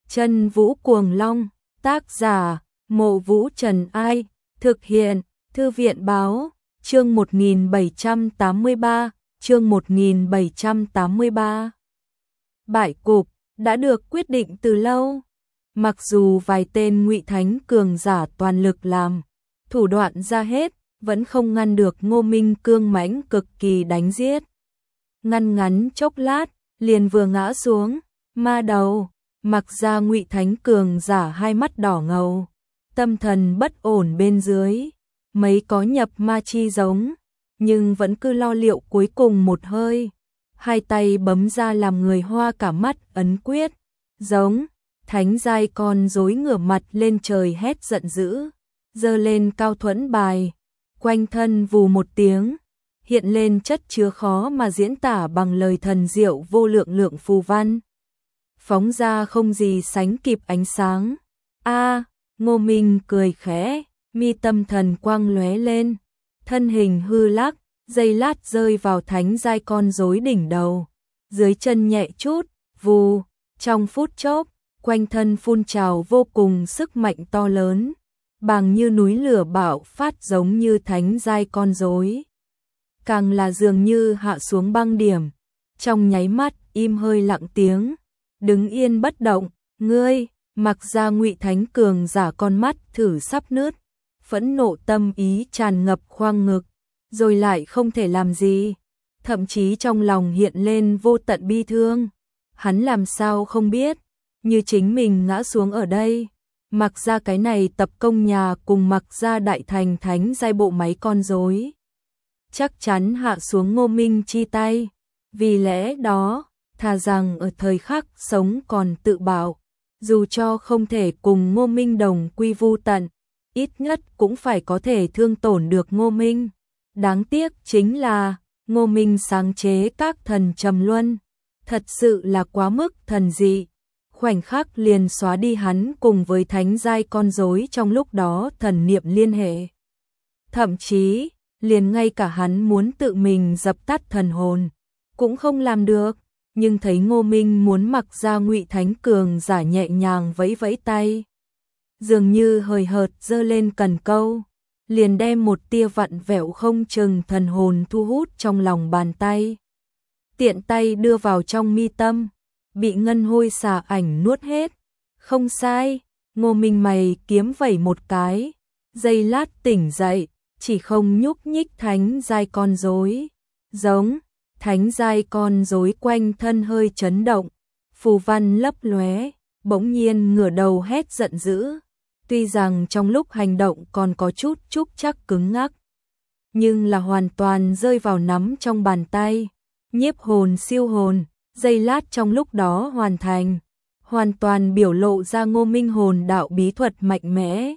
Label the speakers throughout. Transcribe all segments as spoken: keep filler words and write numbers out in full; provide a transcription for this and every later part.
Speaker 1: Chân Vũ Cuồng Long, tác giả, Mộ Vũ Trần Ai, thực hiện, Thư viện Báo, chương một nghìn bảy trăm tám mươi ba, chương một nghìn bảy trăm tám mươi ba. Bại cục đã được quyết định từ lâu. Mặc dù vài tên ngụy thánh cường giả toàn lực làm, thủ đoạn ra hết, vẫn không ngăn được Ngô Minh cương mãnh cực kỳ đánh giết. Ngăn ngắn chốc lát, liền vừa ngã xuống, ma đầu, mặc ra ngụy thánh cường giả hai mắt đỏ ngầu, tâm thần bất ổn bên dưới, mấy có nhập ma chi giống, nhưng vẫn cứ lo liệu cuối cùng một hơi, hai tay bấm ra làm người hoa cả mắt ấn quyết, giống, thánh giai con rối ngửa mặt lên trời hét giận dữ, giơ lên cao thuẫn bài, quanh thân vù một tiếng, hiện lên chất chứa khó mà diễn tả bằng lời thần diệu vô lượng lượng phù văn. Phóng ra không gì sánh kịp ánh sáng. A, Ngô Minh cười khẽ, mi tâm thần quang lóe lên, thân hình hư lắc, giây lát rơi vào thánh giai con rối đỉnh đầu, dưới chân nhẹ chút, vù, trong phút chốc, quanh thân phun trào vô cùng sức mạnh to lớn, bằng như núi lửa bạo phát giống như thánh giai con rối. Càng là dường như hạ xuống băng điểm, trong nháy mắt im hơi lặng tiếng, đứng yên bất động, ngươi, mặc ra ngụy thánh cường giả con mắt thử sắp nứt, phẫn nộ tâm ý tràn ngập khoang ngực, rồi lại không thể làm gì, thậm chí trong lòng hiện lên vô tận bi thương, hắn làm sao không biết, như chính mình ngã xuống ở đây, mặc ra cái này tập công nhà cùng mặc ra đại thành thánh giai bộ máy con rối, chắc chắn hạ xuống Ngô Minh chi tay, vì lẽ đó, thà rằng ở thời khắc sống còn tự bảo, dù cho không thể cùng Ngô Minh đồng quy vu tận, ít nhất cũng phải có thể thương tổn được Ngô Minh. Đáng tiếc chính là, Ngô Minh sáng chế các thần trầm luân, thật sự là quá mức thần dị, khoảnh khắc liền xóa đi hắn cùng với thánh giai con rối trong lúc đó thần niệm liên hệ. Thậm chí, liền ngay cả hắn muốn tự mình dập tắt thần hồn, cũng không làm được, nhưng thấy Ngô Minh muốn mặc ra ngụy thánh cường giả nhẹ nhàng vẫy vẫy tay, dường như hời hợt giơ lên cần câu, liền đem một tia vặn vẹo không chừng thần hồn thu hút trong lòng bàn tay, tiện tay đưa vào trong mi tâm, bị ngân hôi xà ảnh nuốt hết. Không sai, Ngô Minh mày kiếm vẩy một cái, giây lát tỉnh dậy, chỉ không nhúc nhích thánh giai con rối, giống, thánh giai con rối quanh thân hơi chấn động, phù văn lấp lóe, bỗng nhiên ngửa đầu hét giận dữ, tuy rằng trong lúc hành động còn có chút trúc chắc cứng ngắc, nhưng là hoàn toàn rơi vào nắm trong bàn tay, nhiếp hồn siêu hồn, giây lát trong lúc đó hoàn thành, hoàn toàn biểu lộ ra Ngô Minh hồn đạo bí thuật mạnh mẽ.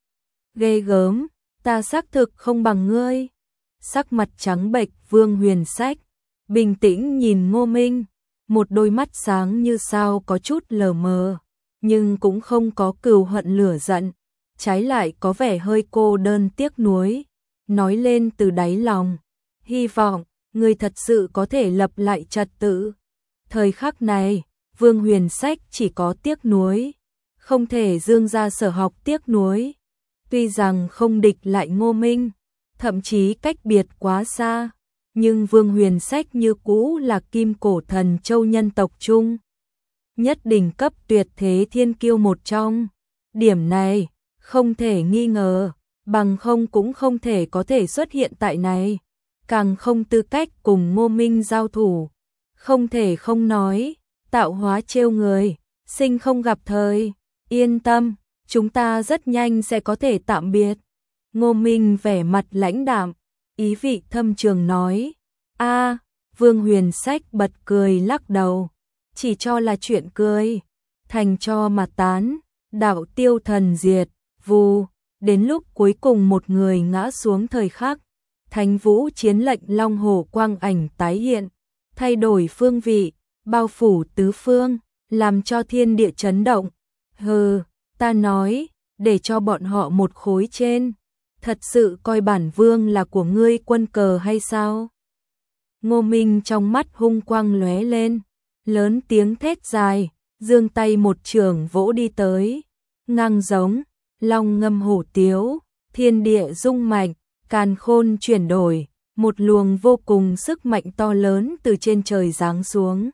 Speaker 1: Ghê gớm, ta xác thực không bằng ngươi. Sắc mặt trắng bệch Vương Huyền Sách, bình tĩnh nhìn Ngô Minh, một đôi mắt sáng như sao có chút lờ mờ, nhưng cũng không có cừu hận lửa giận, trái lại có vẻ hơi cô đơn tiếc nuối, nói lên từ đáy lòng, hy vọng ngươi thật sự có thể lập lại trật tự. Thời khắc này, Vương Huyền Sách chỉ có tiếc nuối, không thể dương ra sở học tiếc nuối. Tuy rằng không địch lại Ngô Minh, thậm chí cách biệt quá xa, nhưng Vương Huyền Sách như cũ là kim cổ thần châu nhân tộc chung, nhất đỉnh cấp tuyệt thế thiên kiêu một trong. Điểm này, không thể nghi ngờ, bằng không cũng không thể có thể xuất hiện tại này, càng không tư cách cùng Ngô Minh giao thủ. Không thể không nói, tạo hóa trêu người, sinh không gặp thời, yên tâm, chúng ta rất nhanh sẽ có thể tạm biệt. Ngô Minh vẻ mặt lãnh đạm, ý vị thâm trường nói, a, Vương Huyền Sách bật cười lắc đầu, chỉ cho là chuyện cười, thành cho mà tán, đạo tiêu thần diệt, vù, đến lúc cuối cùng một người ngã xuống thời khắc, Thánh Vũ chiến lệnh long hổ quang ảnh tái hiện, thay đổi phương vị, bao phủ tứ phương, làm cho thiên địa chấn động. Hừ, ta nói, để cho bọn họ một khối trên, thật sự coi bản vương là của ngươi quân cờ hay sao? Ngô Minh trong mắt hung quang lóe lên, lớn tiếng thét dài, dương tay một trường vỗ đi tới, ngang giống, long ngâm hổ tiếu, thiên địa rung mạnh, càn khôn chuyển đổi, một luồng vô cùng sức mạnh to lớn từ trên trời giáng xuống.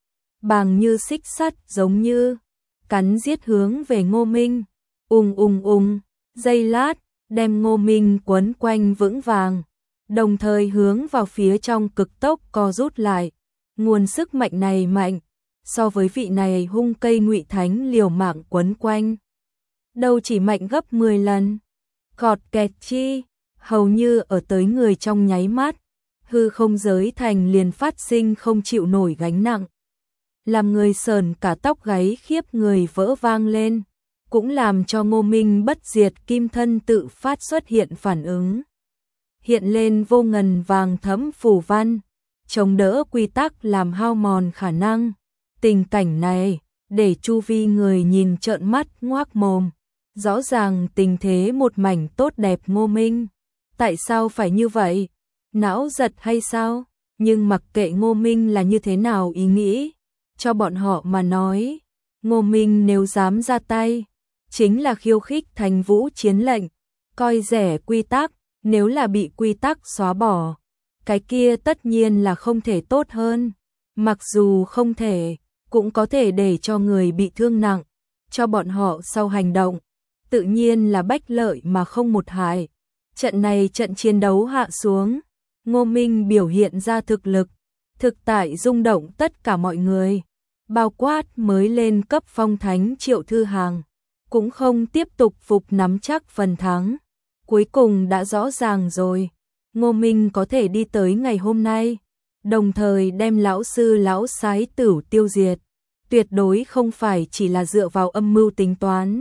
Speaker 1: Bàng như xích sắt giống như cắn giết hướng về Ngô Minh, ùng ùng ùng, giây lát, đem Ngô Minh quấn quanh vững vàng, đồng thời hướng vào phía trong cực tốc co rút lại. Nguồn sức mạnh này mạnh, so với vị này hung cây Ngụy Thánh liều mạng quấn quanh, đâu chỉ mạnh gấp mười lần. Cọt kẹt chi, hầu như ở tới người trong nháy mắt, hư không giới thành liền phát sinh không chịu nổi gánh nặng. Làm người sờn cả tóc gáy khiếp người vỡ vang lên, cũng làm cho Ngô Minh bất diệt kim thân tự phát xuất hiện phản ứng. Hiện lên vô ngần vàng thẫm phù văn, chống đỡ quy tắc làm hao mòn khả năng. Tình cảnh này, để chu vi người nhìn trợn mắt ngoác mồm. Rõ ràng tình thế một mảnh tốt đẹp. Ngô Minh, tại sao phải như vậy? Não giật hay sao? Nhưng mặc kệ Ngô Minh là như thế nào ý nghĩ, cho bọn họ mà nói, Ngô Minh nếu dám ra tay, chính là khiêu khích Thành Vũ chiến lệnh, coi rẻ quy tắc, nếu là bị quy tắc xóa bỏ, cái kia tất nhiên là không thể tốt hơn. Mặc dù không thể, cũng có thể để cho người bị thương nặng, cho bọn họ sau hành động, tự nhiên là bách lợi mà không một hại. Trận này trận chiến đấu hạ xuống, Ngô Minh biểu hiện ra thực lực, thực tại rung động tất cả mọi người, bao quát mới lên cấp phong thánh Triệu Thư Hàng, cũng không tiếp tục phục nắm chắc phần thắng. Cuối cùng đã rõ ràng rồi, Ngô Minh có thể đi tới ngày hôm nay, đồng thời đem lão sư lão sái tử tiêu diệt, tuyệt đối không phải chỉ là dựa vào âm mưu tính toán,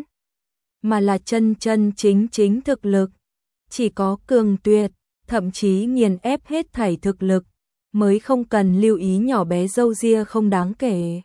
Speaker 1: mà là chân chân chính chính thực lực. Chỉ có cường tuyệt, thậm chí nghiền ép hết thảy thực lực, mới không cần lưu ý nhỏ bé râu ria không đáng kể.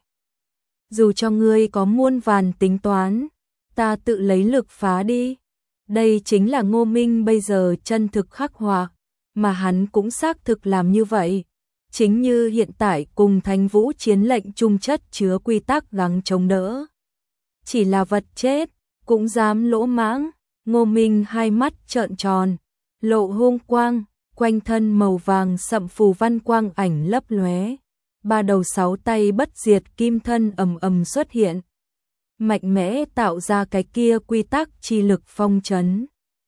Speaker 1: Dù cho ngươi có muôn vàn tính toán, ta tự lấy lực phá đi. Đây chính là Ngô Minh bây giờ chân thực khắc họa, mà hắn cũng xác thực làm như vậy. Chính như hiện tại cùng Thành Vũ chiến lệnh chung chất chứa quy tắc gắng chống đỡ. Chỉ là vật chết, cũng dám lỗ mãng. Ngô Minh hai mắt trợn tròn, lộ hung quang, quanh thân màu vàng sậm phù văn quang ảnh lấp lóe. Ba đầu sáu tay bất diệt kim thân ầm ầm xuất hiện, mạnh mẽ tạo ra cái kia quy tắc chi lực phong trấn.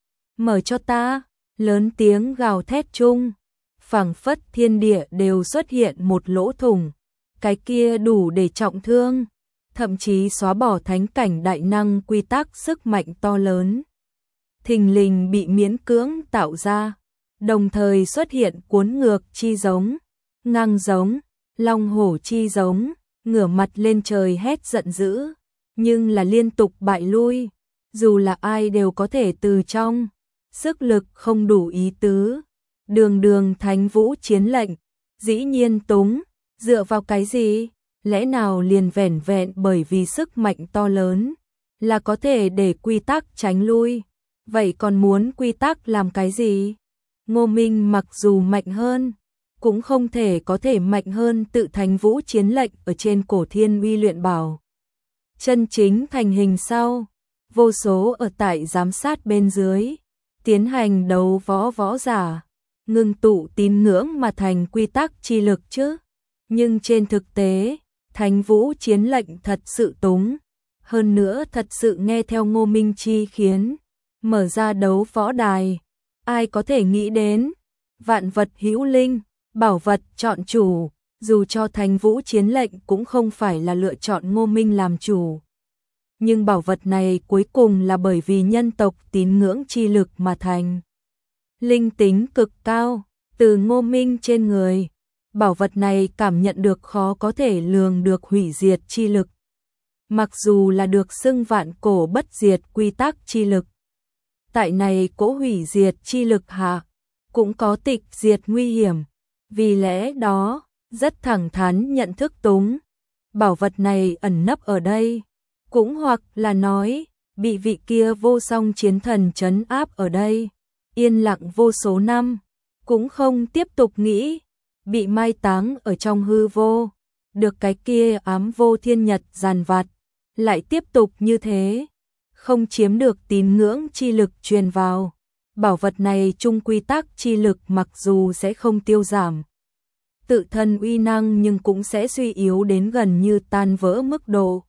Speaker 1: Mở cho ta, lớn tiếng gào thét chung, phảng phất thiên địa đều xuất hiện một lỗ thủng, cái kia đủ để trọng thương, thậm chí xóa bỏ thánh cảnh đại năng quy tắc sức mạnh to lớn. Thình lình bị miễn cưỡng tạo ra, đồng thời xuất hiện cuốn ngược chi giống, ngang giống, long hổ chi giống, ngửa mặt lên trời hét giận dữ, nhưng là liên tục bại lui, dù là ai đều có thể từ trong, sức lực không đủ ý tứ. Đường đường Thánh Vũ chiến lệnh, dĩ nhiên túng, dựa vào cái gì? Lẽ nào liền vẻn vẹn bởi vì sức mạnh to lớn, là có thể để quy tắc tránh lui? Vậy còn muốn quy tắc làm cái gì? Ngô Minh mặc dù mạnh hơn, cũng không thể có thể mạnh hơn tự Thánh Vũ chiến lệnh ở trên cổ thiên uy luyện bảo. Chân chính thành hình sau, vô số ở tại giám sát bên dưới, tiến hành đấu võ võ giả, ngưng tụ tín ngưỡng mà thành quy tắc chi lực chứ. Nhưng trên thực tế, Thánh Vũ chiến lệnh thật sự túng, hơn nữa thật sự nghe theo Ngô Minh chi khiến, mở ra đấu võ đài. Ai có thể nghĩ đến, vạn vật hữu linh, bảo vật chọn chủ, dù cho Thánh Vũ chiến lệnh cũng không phải là lựa chọn Ngô Minh làm chủ. Nhưng bảo vật này cuối cùng là bởi vì nhân tộc tín ngưỡng chi lực mà thành. Linh tính cực cao, từ Ngô Minh trên người, bảo vật này cảm nhận được khó có thể lường được hủy diệt chi lực. Mặc dù là được xưng vạn cổ bất diệt quy tắc chi lực, tại này cỗ hủy diệt chi lực hạ, cũng có tịch diệt nguy hiểm, vì lẽ đó, rất thẳng thắn nhận thức túng. Bảo vật này ẩn nấp ở đây, cũng hoặc là nói, bị vị kia vô song chiến thần trấn áp ở đây, yên lặng vô số năm, cũng không tiếp tục nghĩ, bị mai táng ở trong hư vô. được cái kia ám vô thiên nhật giàn vặt, lại tiếp tục như thế, không chiếm được tín ngưỡng chi lực truyền vào. Bảo vật này chung quy tắc chi lực mặc dù sẽ không tiêu giảm tự thân uy năng nhưng cũng sẽ suy yếu đến gần như tan vỡ mức độ.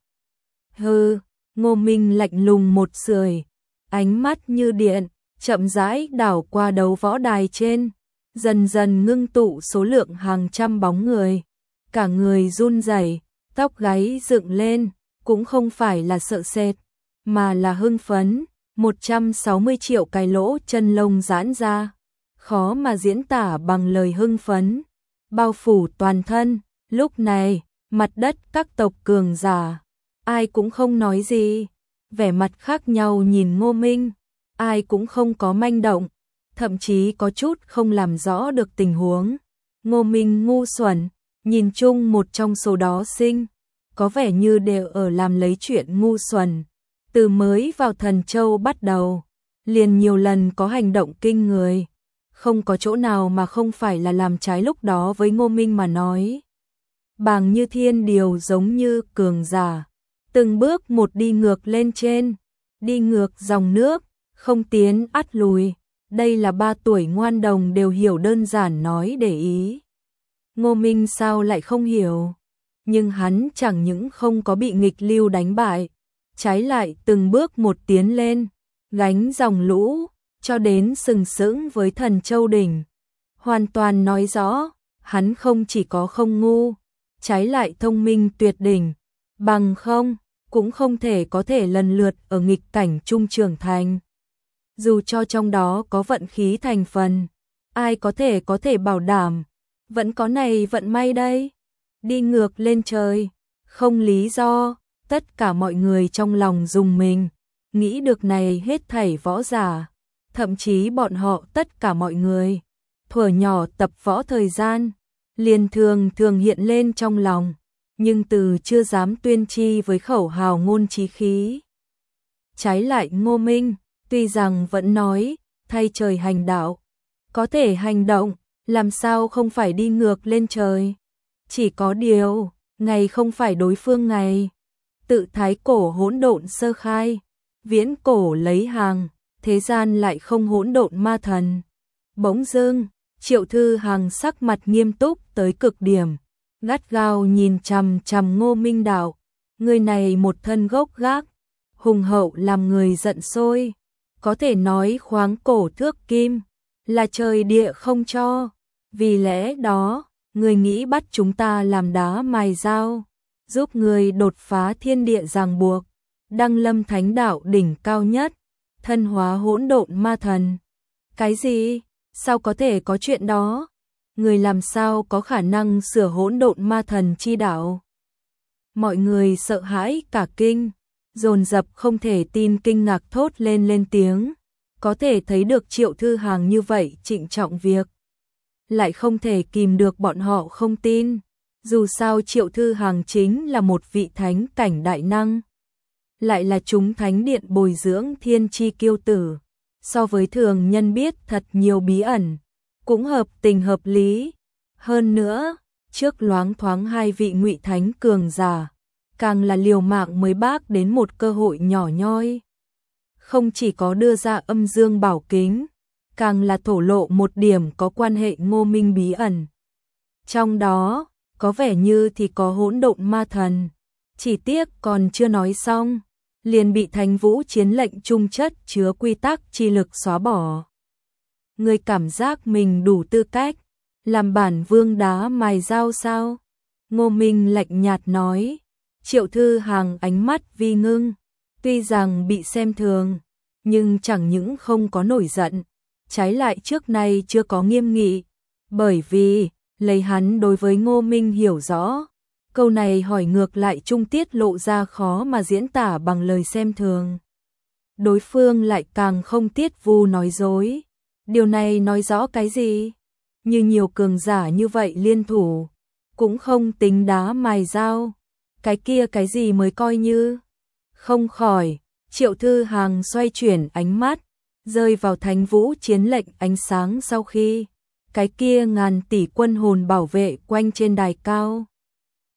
Speaker 1: Hừ, Ngô Minh lạnh lùng một sưởi, ánh mắt như điện, chậm rãi đảo qua đấu võ đài trên, dần dần ngưng tụ số lượng hàng trăm bóng người. Cả người run rẩy, tóc gáy dựng lên, cũng không phải là sợ sệt, mà là hưng phấn. một trăm sáu mươi triệu cái lỗ chân lông giãn ra, khó mà diễn tả bằng lời hưng phấn, bao phủ toàn thân. Lúc này, mặt đất các tộc cường giả, ai cũng không nói gì, vẻ mặt khác nhau nhìn Ngô Minh, ai cũng không có manh động, thậm chí có chút không làm rõ được tình huống. Ngô Minh ngu xuẩn, nhìn chung một trong số đó sinh, có vẻ như đều ở làm lấy chuyện ngu xuẩn. Từ mới vào Thần Châu bắt đầu, liền nhiều lần có hành động kinh người, không có chỗ nào mà không phải là làm trái lúc đó với Ngô Minh mà nói. Bàng Như Thiên điều giống như cường giả, từng bước một đi ngược lên trên, đi ngược dòng nước, không tiến ắt lùi. Đây là ba tuổi ngoan đồng đều hiểu, đơn giản nói để ý. Ngô Minh sao lại không hiểu, nhưng hắn chẳng những không có bị nghịch lưu đánh bại, trái lại từng bước một tiến lên, gánh dòng lũ, cho đến sừng sững với Thần Châu đỉnh. Hoàn toàn nói rõ, hắn không chỉ có không ngu, trái lại thông minh tuyệt đỉnh, bằng không, cũng không thể có thể lần lượt ở nghịch cảnh trung trưởng thành. Dù cho trong đó có vận khí thành phần, ai có thể có thể bảo đảm, vẫn có này vận may đây. Đi ngược lên trời, không lý do. Tất cả mọi người trong lòng rùng mình, nghĩ được này hết thảy võ giả, thậm chí bọn họ tất cả mọi người, thuở nhỏ tập võ thời gian, liền thường thường hiện lên trong lòng, nhưng từ chưa dám tuyên chi với khẩu hào ngôn chí khí. Trái lại Ngô Minh, tuy rằng vẫn nói, thay trời hành đạo, có thể hành động, làm sao không phải đi ngược lên trời. Chỉ có điều, ngày không phải đối phương ngày. Tự thái cổ hỗn độn sơ khai, viễn cổ lấy hàng, thế gian lại không hỗn độn ma thần. Bỗng dưng, Triệu Thư Hằng sắc mặt nghiêm túc tới cực điểm, gắt gao nhìn chằm chằm Ngô Minh đạo, người này một thân gốc gác, hùng hậu làm người giận sôi, có thể nói khoáng cổ thước kim, là trời địa không cho, vì lẽ đó, người nghĩ bắt chúng ta làm đá mài dao, giúp người đột phá thiên địa ràng buộc, đăng lâm thánh đạo đỉnh cao nhất, thân hóa hỗn độn ma thần. Cái gì? Sao có thể có chuyện đó? Người làm sao có khả năng sửa hỗn độn ma thần chi đạo? Mọi người sợ hãi cả kinh, dồn dập không thể tin, kinh ngạc thốt lên lên tiếng, có thể thấy được Triệu Thư Hằng như vậy trịnh trọng việc, lại không thể kìm được bọn họ không tin. Dù sao Triệu Thư Hằng chính là một vị thánh cảnh đại năng, lại là chúng thánh điện bồi dưỡng thiên chi kiêu tử, so với thường nhân biết thật nhiều bí ẩn, cũng hợp tình hợp lý. Hơn nữa, trước loáng thoáng hai vị ngụy thánh cường giả, càng là liều mạng mới bác đến một cơ hội nhỏ nhoi. Không chỉ có đưa ra âm dương bảo kính, càng là thổ lộ một điểm có quan hệ Ngô Minh bí ẩn. Trong đó, có vẻ như thì có hỗn độn ma thần, chỉ tiếc còn chưa nói xong, liền bị Thánh Vũ chiến lệnh trung chất chứa quy tắc chi lực xóa bỏ. Người cảm giác mình đủ tư cách làm bản vương đá mài dao sao? Ngô Minh lạnh nhạt nói. Triệu Thư Hằng ánh mắt vi ngưng, tuy rằng bị xem thường, nhưng chẳng những không có nổi giận, trái lại trước nay chưa có nghiêm nghị, bởi vì lấy hắn đối với Ngô Minh hiểu rõ, câu này hỏi ngược lại trung tiết lộ ra khó mà diễn tả bằng lời xem thường. Đối phương lại càng không tiết vu nói dối, điều này nói rõ cái gì? Như nhiều cường giả như vậy liên thủ, cũng không tính đá mài dao, cái kia cái gì mới coi như? Không khỏi, Triệu Thư Hằng xoay chuyển ánh mắt, rơi vào Thánh Vũ chiến lệnh ánh sáng sau khi cái kia ngàn tỷ quân hồn bảo vệ quanh trên đài cao.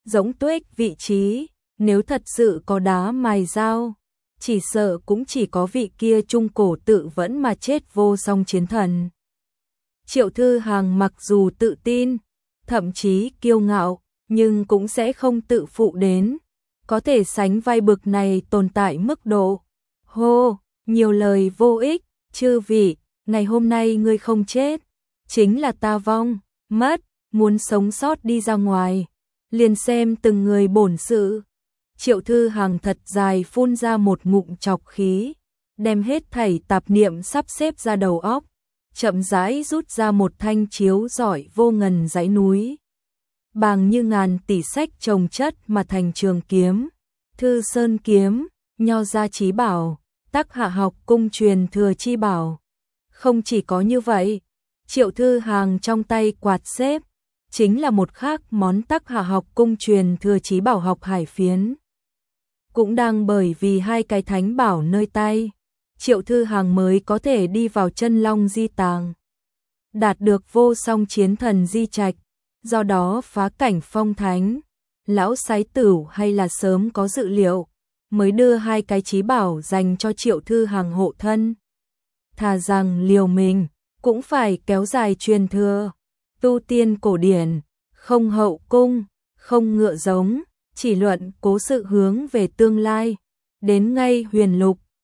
Speaker 1: Giống tuếch vị trí, nếu thật sự có đá mài dao, chỉ sợ cũng chỉ có vị kia trung cổ tự vẫn mà chết vô song chiến thần. Triệu Thư Hằng mặc dù tự tin, thậm chí kiêu ngạo, nhưng cũng sẽ không tự phụ đến, có thể sánh vai bực này tồn tại mức độ. Hô, nhiều lời vô ích, chư vị, ngày hôm nay ngươi không chết, chính là ta vong, mất, muốn sống sót đi ra ngoài, liền xem từng người bổn sự. Triệu Thư Hằng thật dài phun ra một ngụm trọc khí, đem hết thảy tạp niệm sắp xếp ra đầu óc, chậm rãi rút ra một thanh chiếu giỏi vô ngần dãy núi. Bàng như ngàn tỷ sách chồng chất mà thành trường kiếm, Thư Sơn kiếm, nho gia chí bảo, Tắc Hạ học cung truyền thừa chi bảo. Không chỉ có như vậy, Triệu Thư Hằng trong tay quạt xếp, chính là một khác món Tắc Hạ học cung truyền thừa chí bảo học hải phiến. Cũng đang bởi vì hai cái thánh bảo nơi tay, Triệu Thư Hằng mới có thể đi vào chân long di tàng, đạt được vô song chiến thần di trạch, do đó phá cảnh phong thánh. Lão Sái Tửu hay là sớm có dự liệu, mới đưa hai cái chí bảo dành cho Triệu Thư Hằng hộ thân. Thà rằng liều mình, cũng phải kéo dài truyền thừa. Tu tiên cổ điển, không hậu cung, không ngựa giống, chỉ luận cố sự hướng về tương lai. Đến ngay huyền lục,